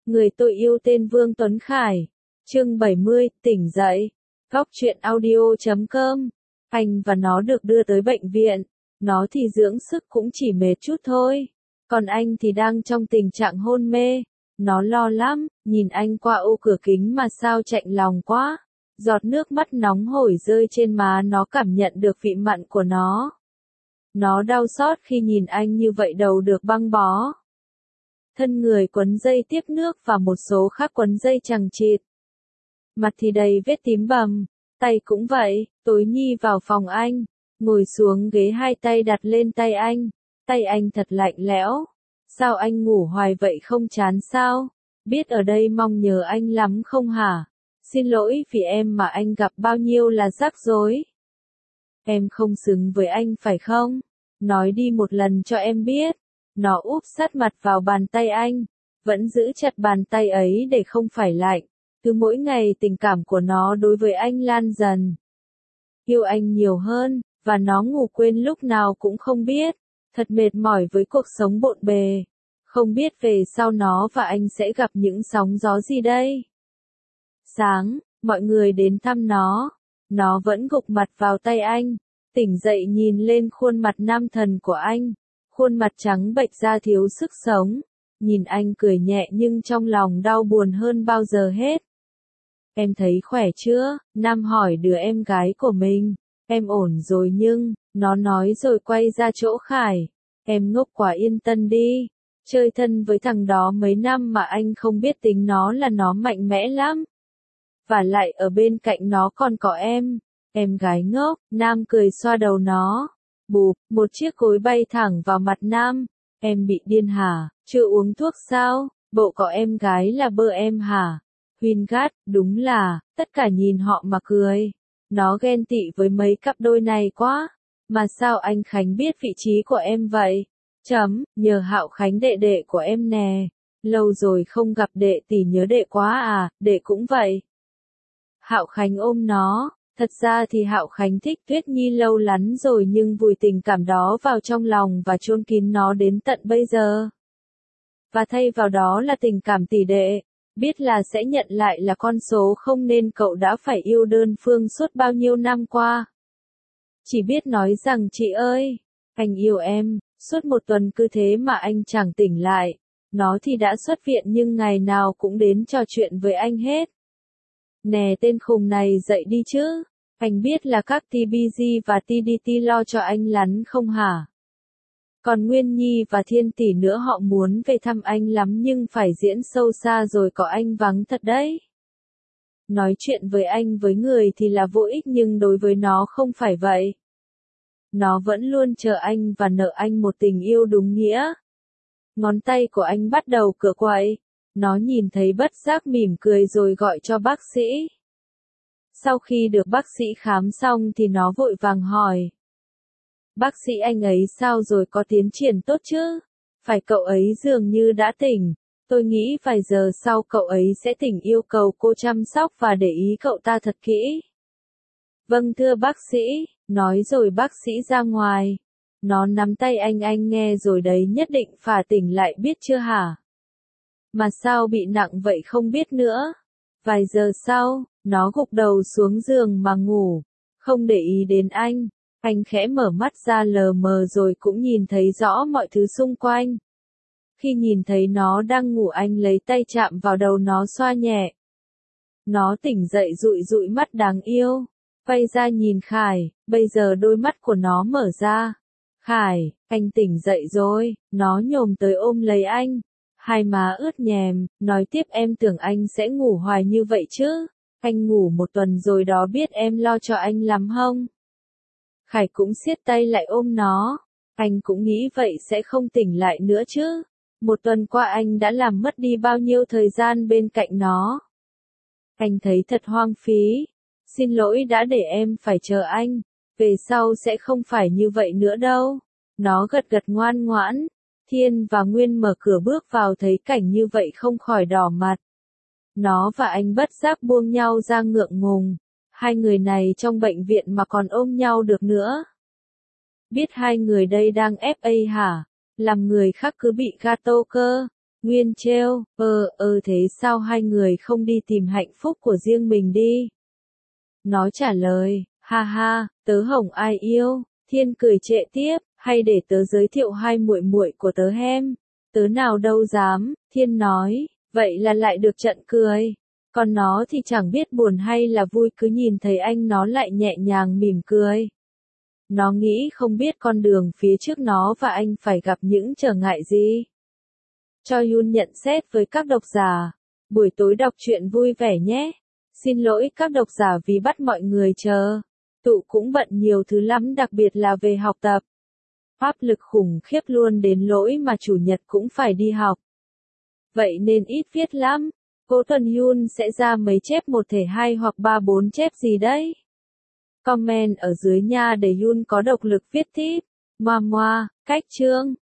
Người tôi yêu tên Vương Tuấn Khải. Chương 70, tỉnh dậy. Góc truyện audio.com. Anh và nó được đưa tới bệnh viện. Nó thì dưỡng sức cũng chỉ mệt chút thôi. Còn anh thì đang trong tình trạng hôn mê. Nó lo lắm, nhìn anh qua ô cửa kính mà sao chạnh lòng quá. Giọt nước mắt nóng hổi rơi trên má, nó cảm nhận được vị mặn của nó. Nó đau xót khi nhìn anh như vậy, đầu được băng bó. Thân người quấn dây tiếp nước và một số khác quấn dây chằng chịt. Mặt thì đầy vết tím bầm, tay cũng vậy. Tối Nhi vào phòng anh, ngồi xuống ghế, hai tay đặt lên tay anh. Tay anh thật lạnh lẽo. Sao anh ngủ hoài vậy, không chán sao? Biết ở đây mong nhớ anh lắm không hả? Xin lỗi vì em mà anh gặp bao nhiêu là rắc rối. Em không xứng với anh phải không? Nói đi một lần cho em biết. Nó úp sát mặt vào bàn tay anh, vẫn giữ chặt bàn tay ấy để không phải lạnh. Cứ mỗi ngày tình cảm của nó đối với anh lan dần. Yêu anh nhiều hơn, và nó ngủ quên lúc nào cũng không biết. Thật mệt mỏi với cuộc sống bộn bề. Không biết về sau nó và anh sẽ gặp những sóng gió gì đây. Sáng, mọi người đến thăm nó. Nó vẫn gục mặt vào tay anh. Tỉnh dậy nhìn lên khuôn mặt nam thần của anh. Khuôn mặt trắng bệch da thiếu sức sống. Nhìn anh cười nhẹ nhưng trong lòng đau buồn hơn bao giờ hết. Em thấy khỏe chưa? Nam hỏi đứa em gái của mình. Em ổn rồi nhưng, nó nói rồi quay ra chỗ Khải. Em ngốc quá, yên tâm đi. Chơi thân với thằng đó mấy năm mà anh không biết tính nó là nó mạnh mẽ lắm. Và lại ở bên cạnh nó còn có em. Em gái ngốc. Nam cười xoa đầu nó. Bụp, một chiếc cối bay thẳng vào mặt Nam. Em bị điên hả? Chưa uống thuốc sao? Bộ có em gái là bơ em hả? Huyên gắt, đúng là, tất cả nhìn họ mà cười. Nó ghen tị với mấy cặp đôi này quá. Mà sao anh Khánh biết vị trí của em vậy? Nhờ Hạo Khánh, đệ đệ của em nè. Lâu rồi không gặp đệ tỷ, nhớ đệ quá à, đệ cũng vậy. Hạo Khánh ôm nó. Thật ra thì Hạo Khánh thích Tuyết Nhi lâu lắm rồi, nhưng vùi tình cảm đó vào trong lòng và chôn kín nó đến tận bây giờ. Và thay vào đó là tình cảm tỷ đệ. Biết là sẽ nhận lại là con số không, nên cậu đã phải yêu đơn phương suốt bao nhiêu năm qua. Chỉ biết nói rằng chị ơi, anh yêu em. Suốt một tuần cứ thế mà anh chẳng tỉnh lại. Nó thì đã xuất viện nhưng ngày nào cũng đến trò chuyện với anh hết. Nè tên khùng này, dậy đi chứ. Anh biết là các TBG và TDT lo cho anh lắm không hả? Còn Nguyên Nhi và Thiên Tỷ nữa, họ muốn về thăm anh lắm nhưng phải diễn sâu xa rồi có anh vắng thật đấy. Nói chuyện với anh với người thì là vô ích nhưng đối với nó không phải vậy. Nó vẫn luôn chờ anh và nợ anh một tình yêu đúng nghĩa. Ngón tay của anh bắt đầu cựa quậy. Nó nhìn thấy bất giác mỉm cười rồi gọi cho bác sĩ. Sau khi được bác sĩ khám xong thì nó vội vàng hỏi. Bác sĩ, anh ấy sao rồi, có tiến triển tốt chứ? Phải, cậu ấy dường như đã tỉnh. Tôi nghĩ vài giờ sau cậu ấy sẽ tỉnh, yêu cầu cô chăm sóc và để ý cậu ta thật kỹ. Vâng thưa bác sĩ, nói rồi bác sĩ ra ngoài. Nó nắm tay anh nghe rồi đấy, nhất định phải tỉnh lại biết chưa hả? Mà sao bị nặng vậy không biết nữa. Vài giờ sau, nó gục đầu xuống giường mà ngủ, không để ý đến anh. Anh khẽ mở mắt ra lờ mờ rồi cũng nhìn thấy rõ mọi thứ xung quanh. Khi nhìn thấy nó đang ngủ, anh lấy tay chạm vào đầu nó xoa nhẹ. Nó tỉnh dậy dụi dụi mắt đáng yêu. Quay ra nhìn Khải, bây giờ đôi mắt của nó mở ra. Khải, anh tỉnh dậy rồi. Nó nhổm tới ôm lấy anh. Hai má ướt nhèm, nói tiếp, em tưởng anh sẽ ngủ hoài như vậy chứ. Anh ngủ một tuần rồi đó, biết em lo cho anh lắm không? Khải cũng siết tay lại ôm nó. Anh cũng nghĩ vậy sẽ không tỉnh lại nữa chứ. Một tuần qua anh đã làm mất đi bao nhiêu thời gian bên cạnh nó. Anh thấy thật hoang phí. Xin lỗi đã để em phải chờ anh. Về sau sẽ không phải như vậy nữa đâu. Nó gật gật ngoan ngoãn. Thiên và Nguyên mở cửa bước vào thấy cảnh như vậy không khỏi đỏ mặt. Nó và anh bất giác buông nhau ra ngượng ngùng. Hai người này trong bệnh viện mà còn ôm nhau được nữa. Biết hai người đây đang FA hả? Làm người khác cứ bị gato cơ. Nguyên trêu, thế sao hai người không đi tìm hạnh phúc của riêng mình đi? Nó trả lời, ha ha, tớ hổng ai yêu. Thiên cười trệ tiếp, hay để tớ giới thiệu hai muội muội của tớ hem. Tớ nào đâu dám, Thiên nói, vậy là lại được trận cười. Còn nó thì chẳng biết buồn hay là vui, cứ nhìn thấy anh nó lại nhẹ nhàng mỉm cười. Nó nghĩ không biết con đường phía trước nó và anh phải gặp những trở ngại gì. Cho Yoon nhận xét với các độc giả. Buổi tối đọc truyện vui vẻ nhé. Xin lỗi các độc giả vì bắt mọi người chờ. Tụ cũng bận nhiều thứ lắm, đặc biệt là về học tập. Áp lực khủng khiếp luôn đến nỗi mà chủ nhật cũng phải đi học. Vậy nên ít viết lắm. Cô tuần Yoon sẽ ra mấy chép 1 thể 2 hoặc 3-4 chép gì đấy. Comment ở dưới nha để Yoon có động lực viết tiếp. Moa moa, cách chương.